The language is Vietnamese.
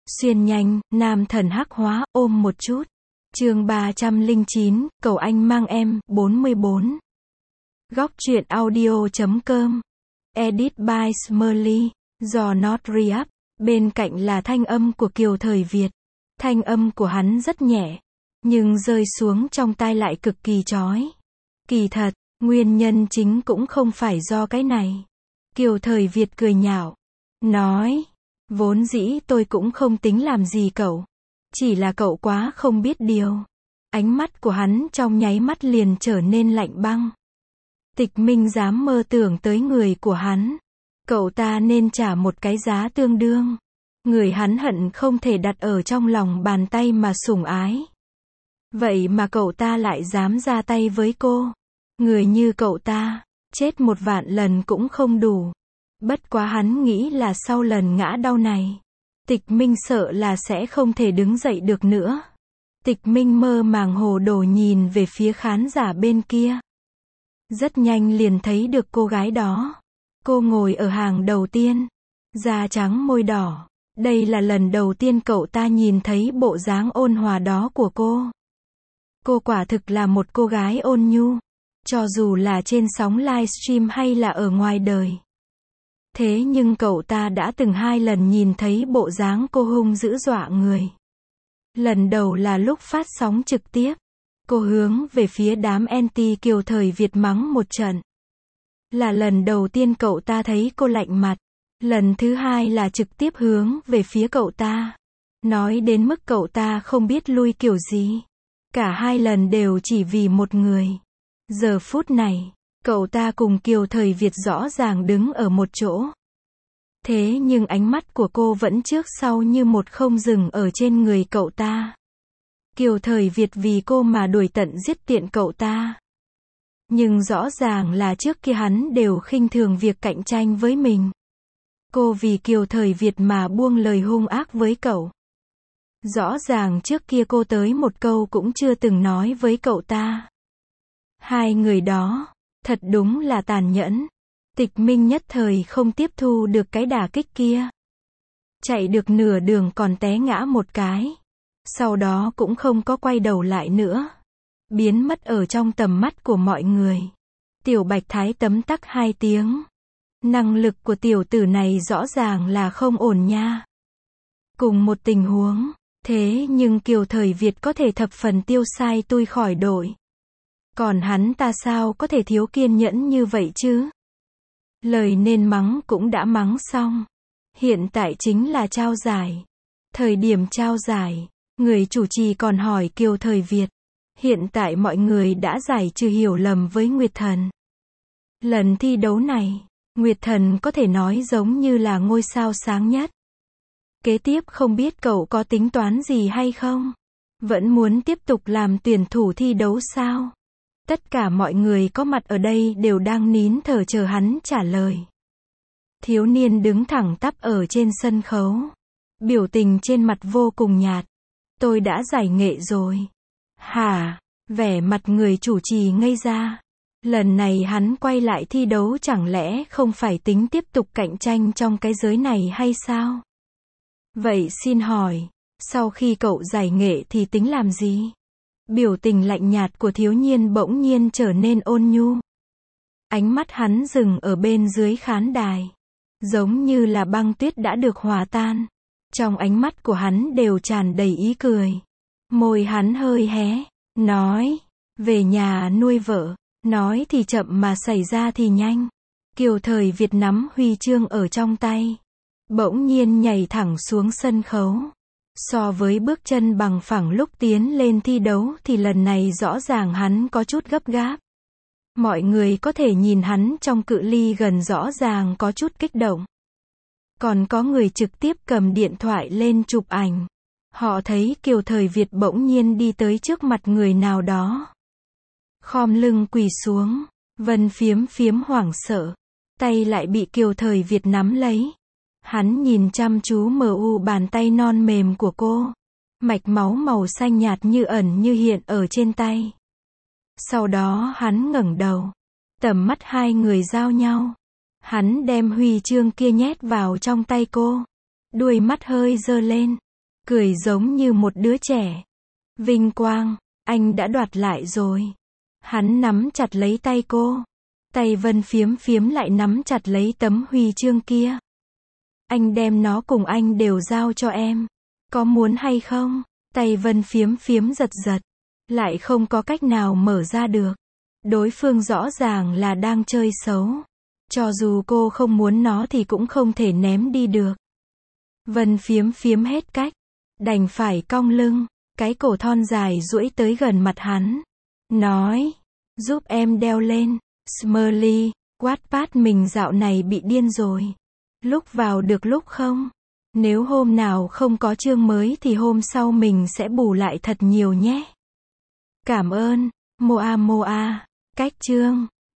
Xuyên nhanh, nam thần hắc hóa, ôm một chút. Chương 309, cầu anh mang em, 44. Góc truyện audio.com. Edit by Smurly, do Not Re-up. Bên cạnh là thanh âm của Kiều Thời Việt. Thanh âm của hắn rất nhẹ, nhưng rơi xuống trong tai lại cực kỳ chói. Kỳ thật, nguyên nhân chính cũng không phải do cái này. Kiều Thời Việt cười nhạo, nói, vốn dĩ tôi cũng không tính làm gì cậu. Chỉ là cậu quá không biết điều. Ánh mắt của hắn trong nháy mắt liền trở nên lạnh băng. Tịch Minh dám mơ tưởng tới người của hắn. Cậu ta nên trả một cái giá tương đương. Người hắn hận không thể đặt ở trong lòng bàn tay mà sủng ái. Vậy mà cậu ta lại dám ra tay với cô. Người như cậu ta, chết 1.000.000 lần cũng không đủ. Bất quá hắn nghĩ là sau lần ngã đau này, Tịch Minh sợ là sẽ không thể đứng dậy được nữa. Tịch Minh mơ màng hồ đồ nhìn về phía khán giả bên kia. Rất nhanh liền thấy được cô gái đó. Cô ngồi ở hàng đầu tiên, da trắng môi đỏ. Đây là lần đầu tiên cậu ta nhìn thấy bộ dáng ôn hòa đó của cô. Cô quả thực là một cô gái ôn nhu, cho dù là trên sóng livestream hay là ở ngoài đời. Thế nhưng cậu ta đã từng 2 lần nhìn thấy bộ dáng cô hung dữ dọa người. Lần đầu là lúc phát sóng trực tiếp, cô hướng về phía đám anti Kiều Thời Việt mắng một trận. Là lần đầu tiên cậu ta thấy cô lạnh mặt. Lần thứ 2 là trực tiếp hướng về phía cậu ta. Nói đến mức cậu ta không biết lui kiểu gì. Cả 2 lần đều chỉ vì một người. Giờ phút này, cậu ta cùng Kiều Thời Việt rõ ràng đứng ở một chỗ. Thế nhưng ánh mắt của cô vẫn trước sau như một không dừng ở trên người cậu ta. Kiều Thời Việt vì cô mà đuổi tận giết tiện cậu ta. Nhưng rõ ràng là trước kia hắn đều khinh thường việc cạnh tranh với mình. Cô vì Kiều Thời Việt mà buông lời hung ác với cậu. Rõ ràng trước kia cô tới một câu cũng chưa từng nói với cậu ta. 2 người đó, thật đúng là tàn nhẫn. Tịch Minh nhất thời không tiếp thu được cái đả kích kia. Chạy được nửa đường còn té ngã một cái. Sau đó cũng không có quay đầu lại nữa. Biến mất ở trong tầm mắt của mọi người. Tiểu Bạch Thái tấm tắc 2 tiếng. Năng lực của tiểu tử này rõ ràng là không ổn nha. Cùng một tình huống, thế nhưng Kiều Thời Việt có thể thập phần tiêu sai tui khỏi đội. Còn hắn ta sao có thể thiếu kiên nhẫn như vậy chứ? Lời nên mắng cũng đã mắng xong. Hiện tại chính là trao giải. Thời điểm trao giải, người chủ trì còn hỏi Kiều Thời Việt. Hiện tại mọi người đã giải trừ hiểu lầm với Nguyệt Thần. Lần thi đấu này, Nguyệt Thần có thể nói giống như là ngôi sao sáng nhất. Kế tiếp không biết cậu có tính toán gì hay không? Vẫn muốn tiếp tục làm tuyển thủ thi đấu sao? Tất cả mọi người có mặt ở đây đều đang nín thở chờ hắn trả lời. Thiếu niên đứng thẳng tắp ở trên sân khấu. Biểu tình trên mặt vô cùng nhạt. Tôi đã giải nghệ rồi. Hả? Vẻ mặt người chủ trì ngây ra. Lần này hắn quay lại thi đấu chẳng lẽ không phải tính tiếp tục cạnh tranh trong cái giới này hay sao? Vậy xin hỏi, sau khi cậu giải nghệ thì tính làm gì? Biểu tình lạnh nhạt của thiếu niên bỗng nhiên trở nên ôn nhu. Ánh mắt hắn dừng ở bên dưới khán đài. Giống như là băng tuyết đã được hòa tan. Trong ánh mắt của hắn đều tràn đầy ý cười. Môi hắn hơi hé, nói, về nhà nuôi vợ. Nói thì chậm mà xảy ra thì nhanh. Kiều Thời Việt nắm huy chương ở trong tay. Bỗng nhiên nhảy thẳng xuống sân khấu. So với bước chân bằng phẳng lúc tiến lên thi đấu thì lần này rõ ràng hắn có chút gấp gáp. Mọi người có thể nhìn hắn trong cự ly gần rõ ràng có chút kích động. Còn có người trực tiếp cầm điện thoại lên chụp ảnh. Họ thấy Kiều Thời Việt bỗng nhiên đi tới trước mặt người nào đó. Khom lưng quỳ xuống, Vân phiếm phiếm hoảng sợ. Tay lại bị Kiều Thời Việt nắm lấy. Hắn nhìn chăm chú mờ u bàn tay non mềm của cô. Mạch máu màu xanh nhạt như ẩn như hiện ở trên tay. Sau đó hắn ngẩng đầu. Tầm mắt 2 người giao nhau. Hắn đem huy chương kia nhét vào trong tay cô. Đuôi mắt hơi giơ lên. cười giống như một đứa trẻ. Vinh quang, anh đã đoạt lại rồi. Hắn nắm chặt lấy tay cô. Tay Vân Phiếm Phiếm lại nắm chặt lấy tấm huy chương kia. Anh đem nó cùng anh đều giao cho em. Có muốn hay không? Tay Vân Phiếm Phiếm giật giật. Lại không có cách nào mở ra được. Đối phương rõ ràng là đang chơi xấu. Cho dù cô không muốn nó thì cũng không thể ném đi được. Vân Phiếm Phiếm hết cách. Đành phải cong lưng. Cái cổ thon dài duỗi tới gần mặt hắn. Nói. Giúp em đeo lên. Smiley. Wattpad mình dạo này bị điên rồi. Lúc vào được lúc không. Nếu hôm nào không có chương mới thì hôm sau mình sẽ bù lại thật nhiều nhé. Cảm ơn. Moa Moa. Cách chương.